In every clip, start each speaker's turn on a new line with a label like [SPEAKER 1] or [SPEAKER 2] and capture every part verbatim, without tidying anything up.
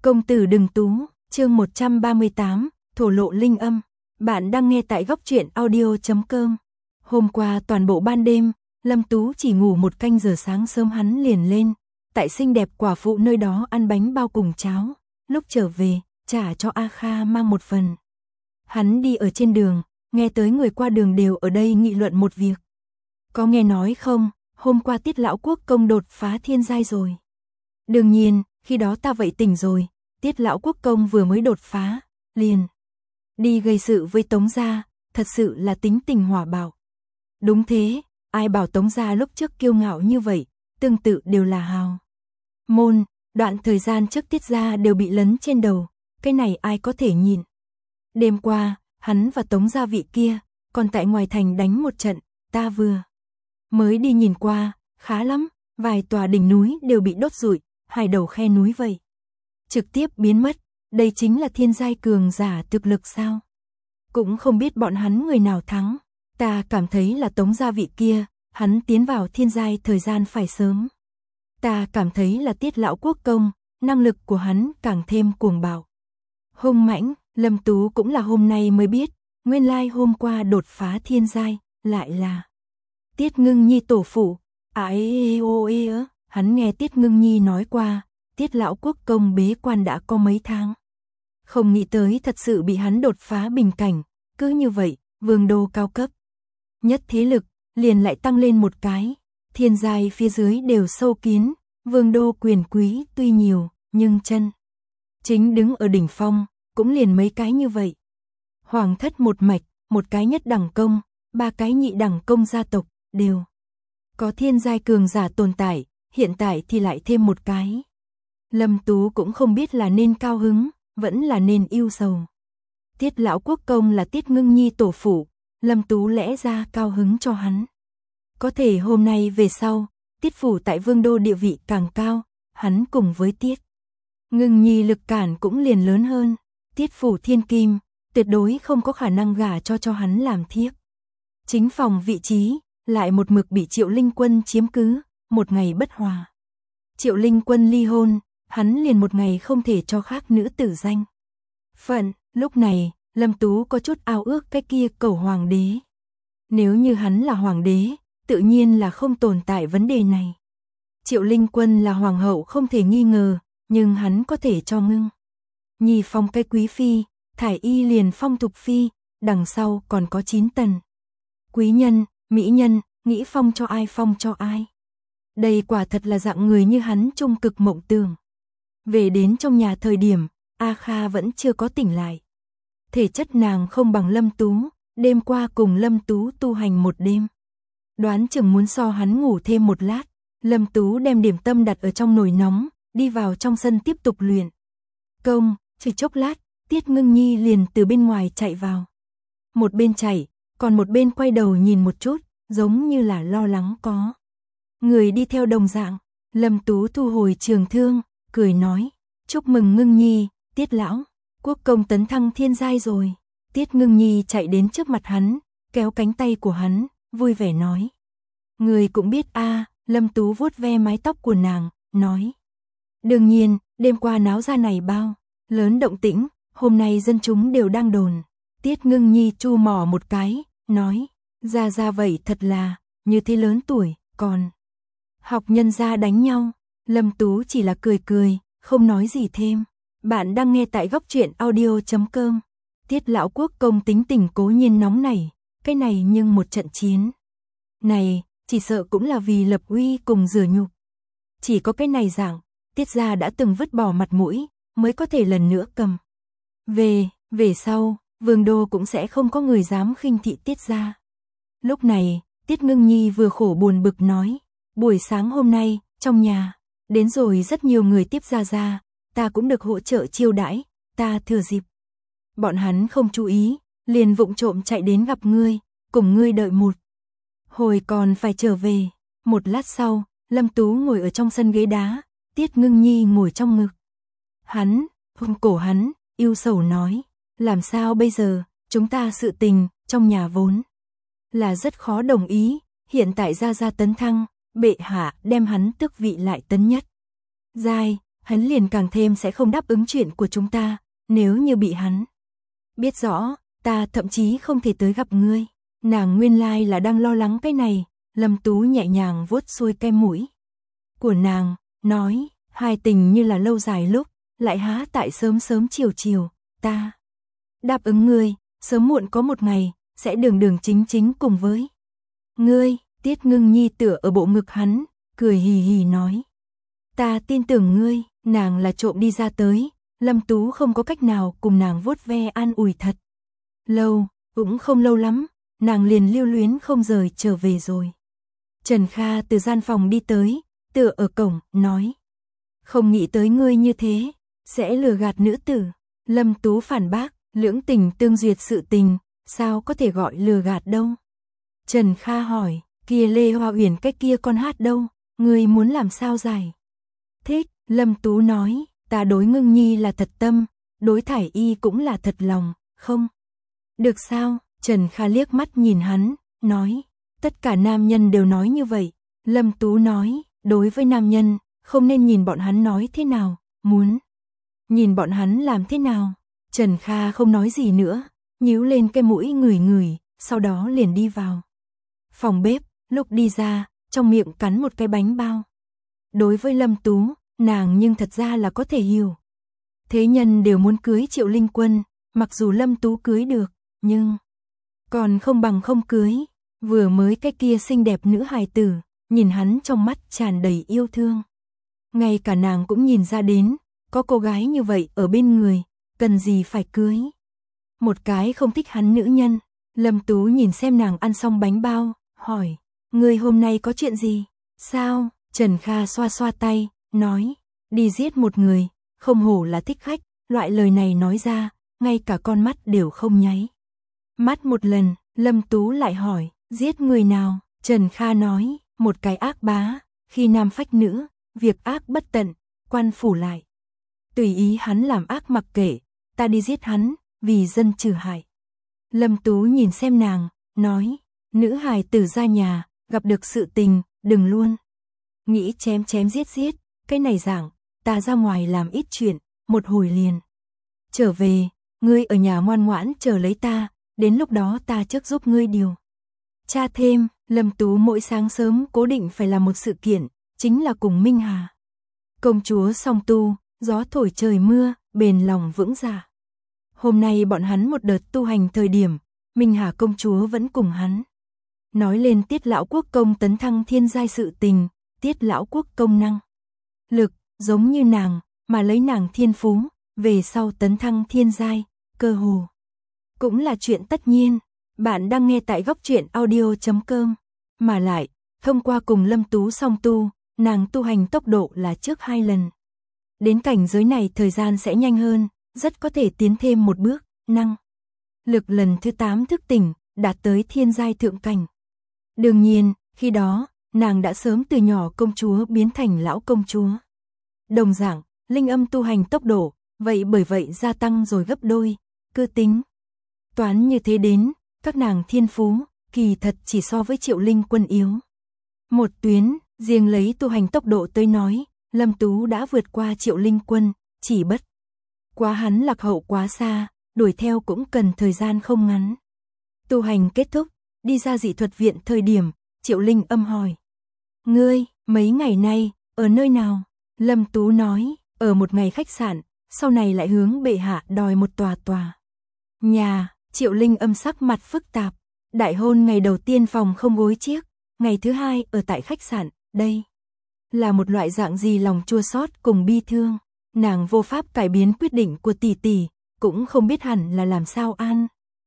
[SPEAKER 1] Công tử đừng tú, chương một trăm ba mươi tám, thổ lộ linh âm. Bạn đang nghe tại góc truyện audio chấm com. Hôm qua toàn bộ ban đêm, Lâm Tú chỉ ngủ một canh giờ, sáng sớm hắn liền lên, tại xinh đẹp quả phụ nơi đó ăn bánh bao cùng cháo, lúc trở về, trả cho A Kha mang một phần. Hắn đi ở trên đường, nghe tới người qua đường đều ở đây nghị luận một việc. Có nghe nói không, hôm qua Tiết lão quốc công đột phá thiên giai rồi. Đương nhiên, khi đó ta vậy tỉnh rồi, Tiết lão quốc công vừa mới đột phá, liền đi gây sự với Tống gia, thật sự là tính tình hỏa bạo. Đúng thế, ai bảo Tống gia lúc trước kiêu ngạo như vậy, tương tự đều là hào môn, đoạn thời gian trước Tiết gia đều bị lấn trên đầu, cái này ai có thể nhìn. Đêm qua, hắn và Tống gia vị kia, còn tại ngoài thành đánh một trận, ta vừa mới đi nhìn qua, khá lắm, vài tòa đỉnh núi đều bị đốt rụi, hai đầu khe núi vậy trực tiếp biến mất, đây chính là thiên giai cường giả thực lực sao? Cũng không biết bọn hắn người nào thắng, ta cảm thấy là Tống gia vị kia, hắn tiến vào thiên giai thời gian phải sớm. Ta cảm thấy là Tiết lão quốc công, năng lực của hắn càng thêm cuồng bạo, hung mãnh. Lâm Tú cũng là hôm nay mới biết, nguyên lai hôm qua đột phá thiên giai, lại là Tiết Ngưng Nhi tổ phụ. À ê ô ê ớ, hắn nghe Tiết Ngưng Nhi nói qua, Tiết lão quốc công bế quan đã có mấy tháng. Không nghĩ tới thật sự bị hắn đột phá bình cảnh, cứ như vậy, vương đô cao cấp nhất thế lực, liền lại tăng lên một cái, thiên giai phía dưới đều sâu kín, vương đô quyền quý tuy nhiều, nhưng chân chính đứng ở đỉnh phong, cũng liền mấy cái như vậy. Hoàng thất một mạch, một cái nhất đẳng công, ba cái nhị đẳng công gia tộc, đều có thiên giai cường giả tồn tại, hiện tại thì lại thêm một cái. Lâm Tú cũng không biết là nên cao hứng, vẫn là nên ưu sầu. Tiết lão quốc công là Tiết Ngưng Nhi tổ phụ, Lâm Tú lẽ ra cao hứng cho hắn. Có thể hôm nay về sau, Tiết phủ tại vương đô địa vị càng cao, hắn cùng với Tiết Ngưng Nhi lực cản cũng liền lớn hơn. Tiết phủ thiên kim, tuyệt đối không có khả năng gả cho cho hắn làm thiếp. Chính phòng vị trí, lại một mực bị Triệu Linh Quân chiếm cứ, một ngày bất hòa. Triệu Linh Quân ly hôn, hắn liền một ngày không thể cho khác nữ tử danh phận. Lúc này, Lâm Tú có chút ao ước cái kia cầu hoàng đế. Nếu như hắn là hoàng đế, tự nhiên là không tồn tại vấn đề này. Triệu Linh Quân là hoàng hậu không thể nghi ngờ, nhưng hắn có thể cho Ngưng Nhi phong cái quý phi, Thải Y liền phong thục phi, đằng sau còn có chín tần quý nhân, mỹ nhân, nghĩ phong cho ai phong cho ai. Đây quả thật là dạng người như hắn trung cực mộng tưởng. Về đến trong nhà thời điểm, A Kha vẫn chưa có tỉnh lại. Thể chất nàng không bằng Lâm Tú, đêm qua cùng Lâm Tú tu hành một đêm. Đoán chừng muốn so hắn ngủ thêm một lát, Lâm Tú đem điểm tâm đặt ở trong nồi nóng, đi vào trong sân tiếp tục luyện công. Chỉ chốc lát, Tiết Ngưng Nhi liền từ bên ngoài chạy vào. Một bên chạy, còn một bên quay đầu nhìn một chút, giống như là lo lắng có người đi theo đồng dạng. Lâm Tú thu hồi trường thương, cười nói, chúc mừng Ngưng Nhi, Tiết lão quốc công tấn thăng thiên giai rồi. Tiết Ngưng Nhi chạy đến trước mặt hắn, kéo cánh tay của hắn, vui vẻ nói. Người cũng biết a. À, Lâm Tú vuốt ve mái tóc của nàng, nói. Đương nhiên, đêm qua náo ra này bao lớn động tĩnh, hôm nay dân chúng đều đang đồn. Tiết Ngưng Nhi chu mỏ một cái, nói, ra ra vậy thật là, như thế lớn tuổi, còn học nhân gia đánh nhau. Lâm Tú chỉ là cười cười, không nói gì thêm. Bạn đang nghe tại góc truyện audio chấm com. Tiết lão quốc công tính tình cố nhiên nóng nảy, cái này nhưng một trận chiến này, chỉ sợ cũng là vì lập uy cùng rửa nhục. Chỉ có cái này dạng, Tiết gia đã từng vứt bỏ mặt mũi, mới có thể lần nữa cầm về, về sau, vương đô cũng sẽ không có người dám khinh thị Tiết gia. Lúc này, Tiết Ngưng Nhi vừa khổ buồn bực nói, buổi sáng hôm nay, trong nhà, đến rồi rất nhiều người tiếp gia gia, ta cũng được hỗ trợ chiêu đãi, ta thừa dịp bọn hắn không chú ý, liền vụng trộm chạy đến gặp ngươi, cùng ngươi đợi một hồi còn phải trở về. Một lát sau, Lâm Tú ngồi ở trong sân ghế đá, Tiết Ngưng Nhi ngồi trong ngực hắn, hôn cổ hắn, yêu sầu nói, làm sao bây giờ, chúng ta sự tình, trong nhà vốn là rất khó đồng ý, hiện tại gia gia tấn thăng, bệ hạ đem hắn tước vị lại tấn nhất giai, hắn liền càng thêm sẽ không đáp ứng chuyện của chúng ta, nếu như bị hắn biết rõ, ta thậm chí không thể tới gặp ngươi. Nàng nguyên lai là đang lo lắng cái này, Lâm Tú nhẹ nhàng vuốt xuôi cái mũi của nàng, nói, hai tình như là lâu dài lúc, lại há tại sớm sớm chiều chiều, ta đáp ứng ngươi, sớm muộn có một ngày, sẽ đường đường chính chính cùng với ngươi. Tiết Ngưng Nhi tựa ở bộ ngực hắn, cười hì hì nói, ta tin tưởng ngươi. Nàng là trộm đi ra tới, Lâm Tú không có cách nào cùng nàng vuốt ve an ủi thật lâu, cũng không lâu lắm, nàng liền lưu luyến không rời trở về rồi. Trần Kha từ gian phòng đi tới, tựa ở cổng, nói, không nghĩ tới ngươi như thế, sẽ lừa gạt nữ tử. Lâm Tú phản bác, lưỡng tình tương duyệt sự tình, sao có thể gọi lừa gạt đâu. Trần Kha hỏi, kia Lê Hoa Uyển cái kia con hát đâu, ngươi muốn làm sao giải thích? Lâm Tú nói, ta đối Ngưng Nhi là thật tâm, đối Thải Y cũng là thật lòng, không được sao? Trần Kha liếc mắt nhìn hắn, nói, tất cả nam nhân đều nói như vậy. Lâm Tú nói, đối với nam nhân, không nên nhìn bọn hắn nói thế nào, muốn nhìn bọn hắn làm thế nào. Trần Kha không nói gì nữa, nhíu lên cái mũi ngửi ngửi, sau đó liền đi vào phòng bếp, lúc đi ra, trong miệng cắn một cái bánh bao. Đối với Lâm Tú, nàng nhưng thật ra là có thể hiểu. Thế nhân đều muốn cưới Triệu Linh Quân, mặc dù Lâm Tú cưới được, nhưng còn không bằng không cưới. Vừa mới cái kia xinh đẹp nữ hài tử, nhìn hắn trong mắt tràn đầy yêu thương. Ngay cả nàng cũng nhìn ra đến, có cô gái như vậy ở bên người, cần gì phải cưới một cái không thích hắn nữ nhân. Lâm Tú nhìn xem nàng ăn xong bánh bao, hỏi, ngươi hôm nay có chuyện gì? Sao? Trần Kha xoa xoa tay, nói, đi giết một người, không hổ là thích khách. Loại lời này nói ra, ngay cả con mắt đều không nháy mắt một lần. Lâm Tú lại hỏi, giết người nào? Trần Kha nói, một cái ác bá, khi nam phách nữ, việc ác bất tận, quan phủ lại tùy ý hắn làm ác mặc kệ, ta đi giết hắn, vì dân trừ hại. Lâm Tú nhìn xem nàng, nói, nữ hài tử ra nhà, gặp được sự tình, đừng luôn nghĩ chém chém giết giết, cái này dạng, ta ra ngoài làm ít chuyện, một hồi liền trở về, ngươi ở nhà ngoan ngoãn chờ lấy ta, đến lúc đó ta trước giúp ngươi điều tra thêm. Lâm Tú mỗi sáng sớm cố định phải làm một sự kiện, chính là cùng Minh Hà công chúa song tu, gió thổi trời mưa, bền lòng vững dạ. Hôm nay bọn hắn một đợt tu hành thời điểm, Minh Hà công chúa vẫn cùng hắn nói lên Tiết lão quốc công tấn thăng thiên giai sự tình. Tiết lão quốc công năng lực giống như nàng, mà lấy nàng thiên phú, về sau tấn thăng thiên giai, cơ hồ cũng là chuyện tất nhiên. Bạn đang nghe tại góc truyện audio chấm com. Mà lại, thông qua cùng Lâm Tú song tu, nàng tu hành tốc độ là trước hai lần. Đến cảnh giới này thời gian sẽ nhanh hơn, rất có thể tiến thêm một bước, năng lực lần thứ tám thức tỉnh, đạt tới thiên giai thượng cảnh. Đương nhiên, khi đó, nàng đã sớm từ nhỏ công chúa biến thành lão công chúa. Đồng dạng, linh âm tu hành tốc độ, vậy bởi vậy gia tăng rồi gấp đôi, cơ tính toán như thế đến, các nàng thiên phú, kỳ thật chỉ so với Triệu Linh Quân yếu một tuyến. Riêng lấy tu hành tốc độ tới nói, Lâm Tú đã vượt qua Triệu Linh Quân, chỉ bất quá hắn lạc hậu quá xa, đuổi theo cũng cần thời gian không ngắn. Tu hành kết thúc, đi ra dị thuật viện thời điểm, Triệu Linh âm hỏi, ngươi, mấy ngày nay, ở nơi nào? Lâm Tú nói, ở một ngày khách sạn, sau này lại hướng bệ hạ đòi một tòa tòa nhà. Triệu Linh âm sắc mặt phức tạp, đại hôn ngày đầu tiên phòng không gối chiếc, ngày thứ hai ở tại khách sạn, đây là một loại dạng gì lòng chua xót cùng bi thương. Nàng vô pháp cải biến quyết định của tỷ tỷ, cũng không biết hẳn là làm sao an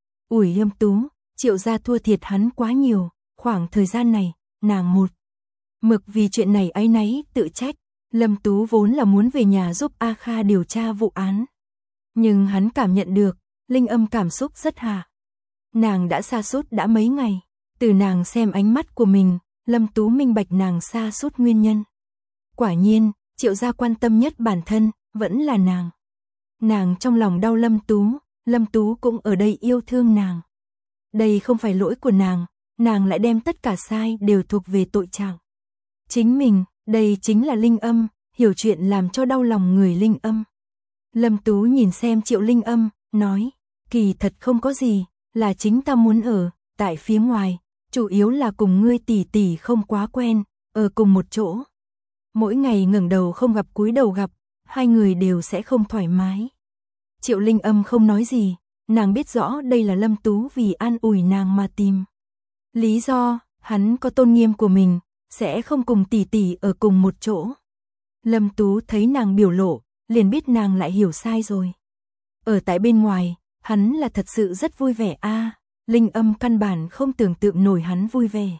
[SPEAKER 1] ủi Lâm Tú. Triệu gia thua thiệt hắn quá nhiều, khoảng thời gian này, nàng một mực vì chuyện này áy náy tự trách. Lâm Tú vốn là muốn về nhà giúp A Kha điều tra vụ án, nhưng hắn cảm nhận được, Linh âm cảm xúc rất hạ. Nàng đã sa sút đã mấy ngày, từ nàng xem ánh mắt của mình, Lâm Tú minh bạch nàng sa sút nguyên nhân. Quả nhiên, Triệu gia quan tâm nhất bản thân, vẫn là nàng. Nàng trong lòng đau Lâm Tú, Lâm Tú cũng ở đây yêu thương nàng. Đây không phải lỗi của nàng, nàng lại đem tất cả sai đều thuộc về tội trạng chính mình. Đây chính là linh âm, hiểu chuyện làm cho đau lòng người Linh Âm. Lâm Tú nhìn xem Triệu Linh Âm, nói, kỳ thật không có gì, là chính ta muốn ở, tại phía ngoài, chủ yếu là cùng ngươi tỷ tỷ không quá quen, ở cùng một chỗ. Mỗi ngày ngẩng đầu không gặp cúi đầu gặp, hai người đều sẽ không thoải mái. Triệu Linh Âm không nói gì, nàng biết rõ đây là Lâm Tú vì an ủi nàng mà tìm. Lý do, hắn có tôn nghiêm của mình, sẽ không cùng tỷ tỷ ở cùng một chỗ. Lâm Tú thấy nàng biểu lộ, liền biết nàng lại hiểu sai rồi. Ở tại bên ngoài, hắn là thật sự rất vui vẻ a. À, Linh Âm căn bản không tưởng tượng nổi hắn vui vẻ.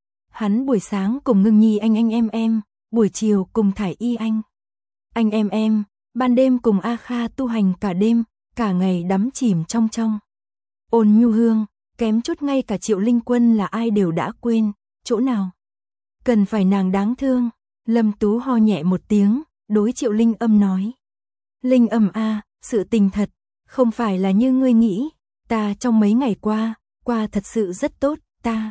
[SPEAKER 1] Hắn buổi sáng cùng Ngưng Nhi anh anh em em, buổi chiều cùng Thải Y anh. Anh em em, ban đêm cùng A Kha tu hành cả đêm, cả ngày đắm chìm trong trong. Ôn Nhu Hương, kém chút ngay cả Triệu Linh Quân là ai đều đã quên, chỗ nào. Cần phải nàng đáng thương. Lâm Tú ho nhẹ một tiếng, đối Triệu Linh Âm nói. Linh Âm a, à, sự tình thật, không phải là như ngươi nghĩ, ta trong mấy ngày qua, qua thật sự rất tốt, ta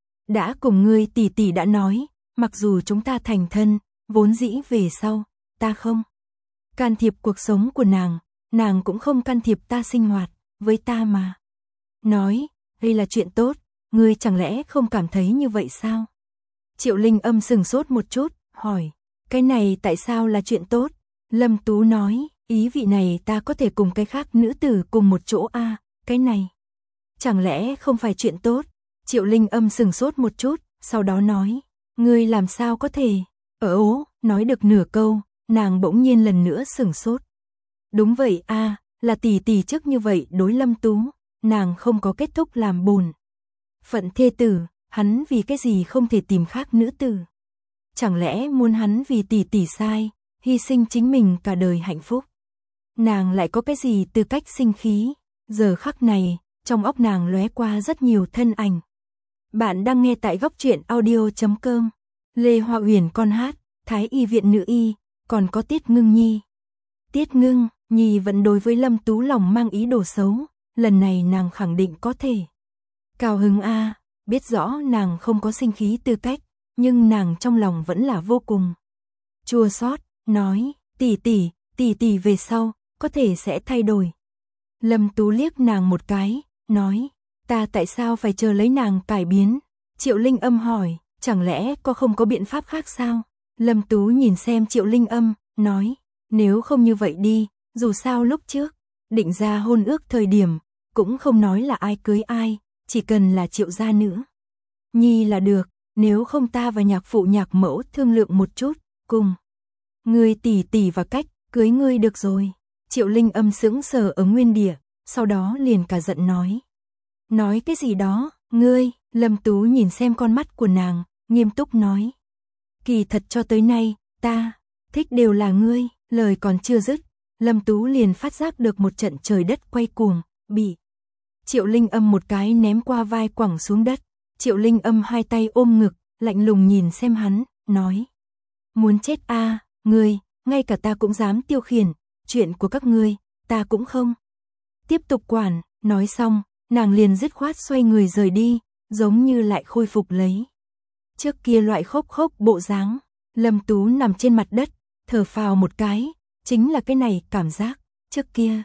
[SPEAKER 1] đã cùng ngươi tỷ tỷ đã nói, mặc dù chúng ta thành thân, vốn dĩ về sau, ta không can thiệp cuộc sống của nàng, nàng cũng không can thiệp ta sinh hoạt, với ta mà. Nói, đây là chuyện tốt, ngươi chẳng lẽ không cảm thấy như vậy sao? Triệu Linh Âm sừng sốt một chút, hỏi, cái này tại sao là chuyện tốt? Lâm Tú nói, ý vị này ta có thể cùng cái khác nữ tử cùng một chỗ a, à, cái này chẳng lẽ không phải chuyện tốt? Triệu Linh Âm sừng sốt một chút, sau đó nói, ngươi làm sao có thể? Ở ố, nói được nửa câu, nàng bỗng nhiên lần nữa sừng sốt. Đúng vậy a, à, là tỷ tỷ trước như vậy đối Lâm Tú, nàng không có kết thúc làm bùn phận thê tử, hắn vì cái gì không thể tìm khác nữ tử? Chẳng lẽ muốn hắn vì tỷ tỷ sai, hy sinh chính mình cả đời hạnh phúc? Nàng lại có cái gì tư cách sinh khí? Giờ khắc này, trong óc nàng lóe qua rất nhiều thân ảnh. Bạn đang nghe tại góc truyện audio chấm com. Lê Hoa Uyển con hát, Thái Y viện nữ y, còn có Tiết Ngưng Nhi. Tiết Ngưng Nhi vẫn đối với Lâm Tú lòng mang ý đồ xấu, lần này nàng khẳng định có thể. Cao hứng a, à, biết rõ nàng không có sinh khí tư cách, nhưng nàng trong lòng vẫn là vô cùng chua xót, nói, tỷ tỷ, tỷ tỷ về sau, có thể sẽ thay đổi. Lâm Tú liếc nàng một cái, nói, ta tại sao phải chờ lấy nàng cải biến? Triệu Linh Âm hỏi, chẳng lẽ có không có biện pháp khác sao? Lâm Tú nhìn xem Triệu Linh Âm, nói, nếu không như vậy đi, dù sao lúc trước, định ra hôn ước thời điểm, cũng không nói là ai cưới ai, chỉ cần là Triệu gia nữ nhi là được, nếu không ta và nhạc phụ nhạc mẫu thương lượng một chút, cùng ngươi tỷ tỷ và cách cưới ngươi được rồi. Triệu Linh Âm sững sờ ở nguyên địa, sau đó liền cả giận nói. Nói cái gì đó, ngươi? Lâm Tú nhìn xem con mắt của nàng, nghiêm túc nói. Kỳ thật cho tới nay, ta thích đều là ngươi. Lời còn chưa dứt, Lâm Tú liền phát giác được một trận trời đất quay cuồng, bị Triệu Linh Âm một cái ném qua vai quẳng xuống đất. Triệu Linh Âm hai tay ôm ngực, lạnh lùng nhìn xem hắn, nói. Muốn chết a, à, ngươi, ngay cả ta cũng dám tiêu khiển, chuyện của các ngươi, ta cũng không tiếp tục quản. Nói xong, nàng liền dứt khoát xoay người rời đi, giống như lại khôi phục lấy trước kia loại khốc khốc bộ dáng. Lâm Tú nằm trên mặt đất, thở phào một cái, chính là cái này cảm giác trước kia.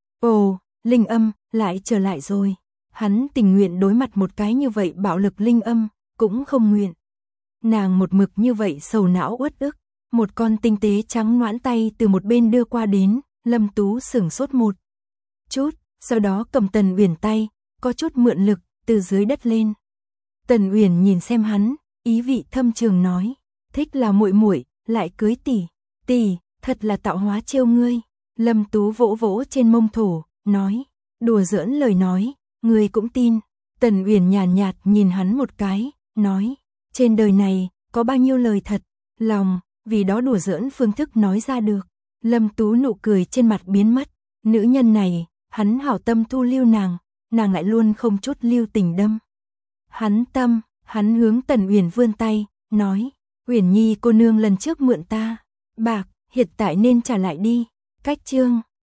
[SPEAKER 1] Ồ, Linh Âm lại trở lại rồi. Hắn tình nguyện đối mặt một cái như vậy bạo lực Linh Âm, cũng không nguyện nàng một mực như vậy sầu não uất ức. Một con tinh tế trắng nõn tay từ một bên đưa qua đến, Lâm Tú sửng sốt một chút, sau đó cầm Tần Uyển tay, có chút mượn lực, từ dưới đất lên. Tần Uyển nhìn xem hắn, ý vị thâm trường nói, thích là muội muội, lại cưới tỷ, tỷ, thật là tạo hóa trêu ngươi. Lâm Tú vỗ vỗ trên mông thổ, nói, đùa giỡn lời nói, ngươi cũng tin. Tần Uyển nhàn nhạt nhìn hắn một cái, nói, trên đời này, có bao nhiêu lời thật, lòng, vì đó đùa giỡn phương thức nói ra được. Lâm Tú nụ cười trên mặt biến mất, nữ nhân này, hắn hảo tâm thu lưu nàng, nàng lại luôn không chút lưu tình đâm hắn tâm. Hắn hướng Tần Uyển vươn tay, nói, Uyển Nhi cô nương lần trước mượn ta bạc, hiện tại nên trả lại đi. Cách chương